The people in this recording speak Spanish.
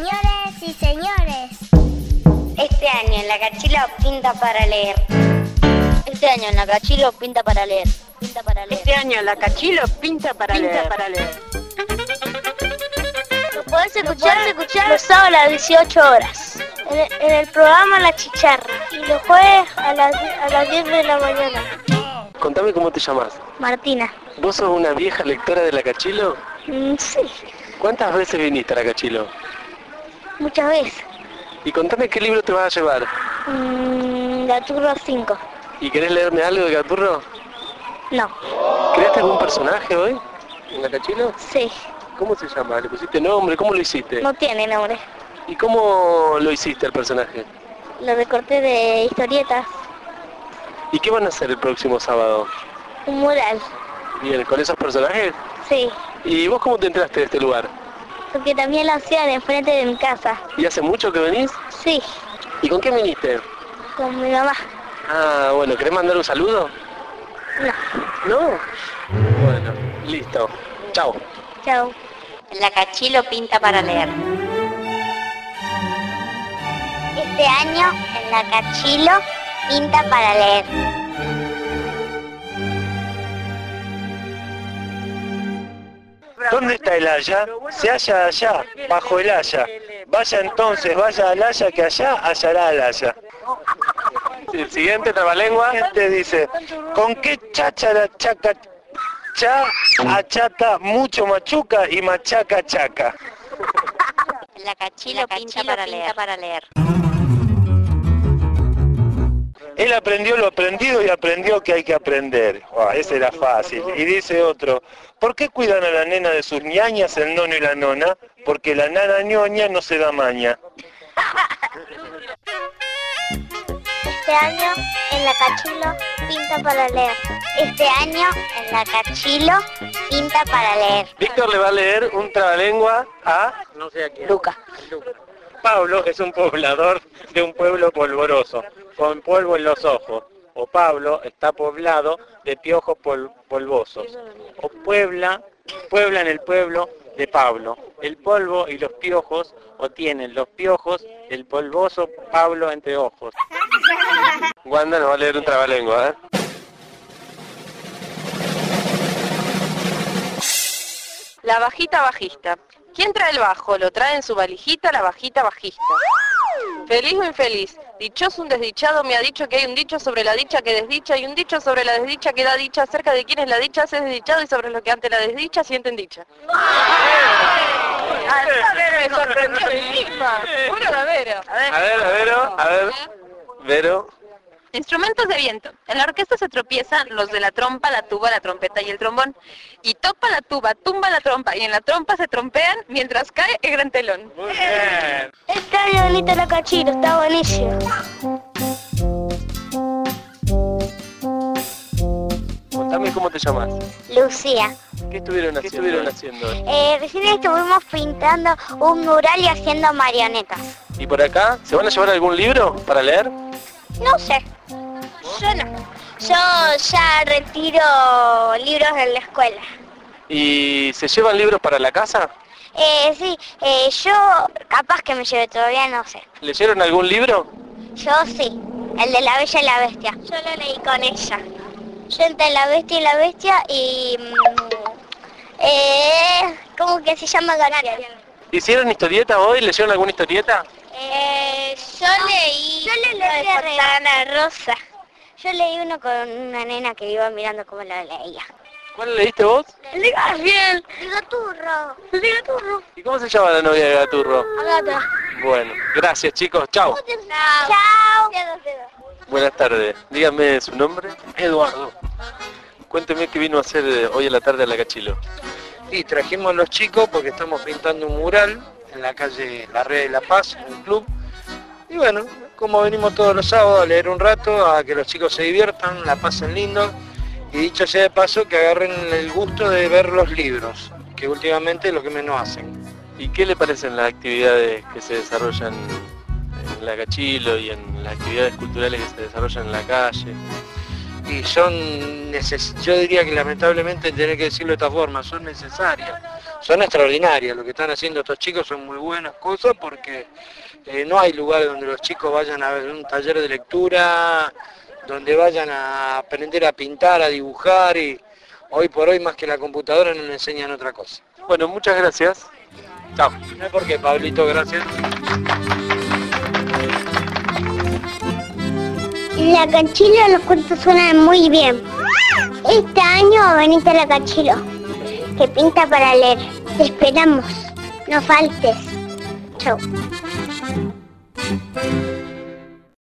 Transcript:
Señoras y señores, Este año en la Cachilo pinta para leer. Este año en la Cachilo pinta para leer. Pinta para leer. Este año en la Cachilo pinta para leer. Lo podés escuchar los sábados a las 18 horas. En el programa La Chicharra. Y los jueves a las 10 de la mañana. Contame cómo te llamas. Martina. ¿Vos sos una vieja lectora de la Cachilo? Sí, ¿Cuántas veces viniste a la Cachilo? muchas veces. Y contame qué libro te vas a llevar. Gaturro 5. ¿Y querés leerme algo de Gaturro? No. ¿Creaste algún personaje hoy en la Cachilo? Sí. ¿Cómo se llama? ¿Le pusiste nombre? ¿Cómo lo hiciste? No tiene nombre. ¿Y cómo lo hiciste el personaje? Lo recorté de historietas. ¿Y qué van a hacer el próximo sábado? Un mural. Bien, ¿con esos personajes? Sí. ¿Y vos cómo te entraste de este lugar? Porque también lo hacían enfrente de mi casa. ¿Y hace mucho que venís? Sí. ¿Y con quién viniste? Con mi mamá. Ah, bueno, ¿querés mandar un saludo? No. ¿No? Bueno, listo. Chao. Chao. En la Cachilo pinta para leer. Este año en la Cachilo pinta para leer. ¿Dónde está el haya? Se halla allá, bajo el haya. Vaya entonces, vaya al haya, que allá hallará al haya. El siguiente trabalengua. Este dice, ¿con qué cháchara chaca cha achata mucho machuca y machaca chaca? En la Cachilo pinta para leer. Él aprendió lo aprendido y aprendió que hay que aprender. Ese era fácil. Y dice otro, ¿por qué cuidan a la nena de sus ñañas el nono y la nona? Porque la nana ñoña no se da maña. Este año en la Cachilo pinta para leer. Este año en la Cachilo pinta para leer. Víctor le va a leer un trabalengua a... No sé a quién. Luca. Pablo es un poblador de un pueblo polvoroso, con polvo en los ojos. O Pablo está poblado de piojos polvosos. O pueblan el pueblo de Pablo. El polvo y los piojos, o tienen los piojos el polvoso Pablo entre ojos. Wanda nos va a leer un trabalengua, ¿eh? La bajita bajista. ¿Quién trae el bajo? Lo trae en su valijita la bajita bajista. Feliz o infeliz, dichoso un desdichado me ha dicho que hay un dicho sobre la dicha que desdicha y un dicho sobre la desdicha que da dicha acerca de quién es la dicha se es desdichado y sobre lo que ante la desdicha sienten dicha. Me sorprendió misma. Bueno, la Vero. A ver, Vero. Instrumentos de viento. En la orquesta se tropiezan los de la trompa, la tuba, la trompeta y el trombón. Y topa la tuba, tumba la trompa y en la trompa se trompean mientras cae el gran telón. Muy bien. Este año bonito la Cachilo, está buenísimo. Contame cómo te llamas. Lucía. ¿Qué estuvieron haciendo? Recién estuvimos pintando un mural y haciendo marionetas. ¿Y por acá? ¿Se van a llevar algún libro para leer? No sé. Yo no. Yo ya retiro libros en la escuela. ¿Y se llevan libros para la casa? Sí, yo capaz que me lleve, todavía no sé. ¿Leyeron algún libro? Yo sí, el de La Bella y la Bestia. Yo lo leí con ella. Yo entre La Bestia y la Bestia y... ¿cómo que se llama Ganaria? ¿Hicieron historieta hoy? ¿Leyeron alguna historieta? Yo leí de Ana Rosa. Yo leí uno con una nena que iba mirando cómo lo leía. ¿Cuál leíste vos? El de Garfield. El Gaturro. El de Gaturro. ¿Y cómo se llama la novia de Gaturro? Agata. Bueno, gracias chicos, chao. Chao. Buenas tardes, dígame su nombre. Eduardo. Cuénteme qué vino a hacer hoy a la tarde a la Cachilo. Y trajimos a los chicos porque estamos pintando un mural en la calle La Red de la Paz, en un club. Y bueno, como venimos todos los sábados a leer un rato, a que los chicos se diviertan, la pasen lindo. Y dicho sea de paso, que agarren el gusto de ver los libros, que últimamente es lo que menos hacen. ¿Y qué le parecen las actividades que se desarrollan en la Cachilo y en las actividades culturales que se desarrollan en la calle? Y son, yo diría que lamentablemente tener que decirlo de esta forma, son necesarias. son extraordinarias. Lo que están haciendo estos chicos son muy buenas cosas porque no hay lugares donde los chicos vayan a ver un taller de lectura, donde vayan a aprender a pintar, a dibujar, y hoy por hoy más que la computadora no le enseñan otra cosa. Bueno, muchas gracias. Chao. No hay por qué, Pablito, gracias. En la Canchilo los cuentos suenan muy bien. Este año venite a la Canchilo, que pinta para leer. Te esperamos. No faltes. Chau.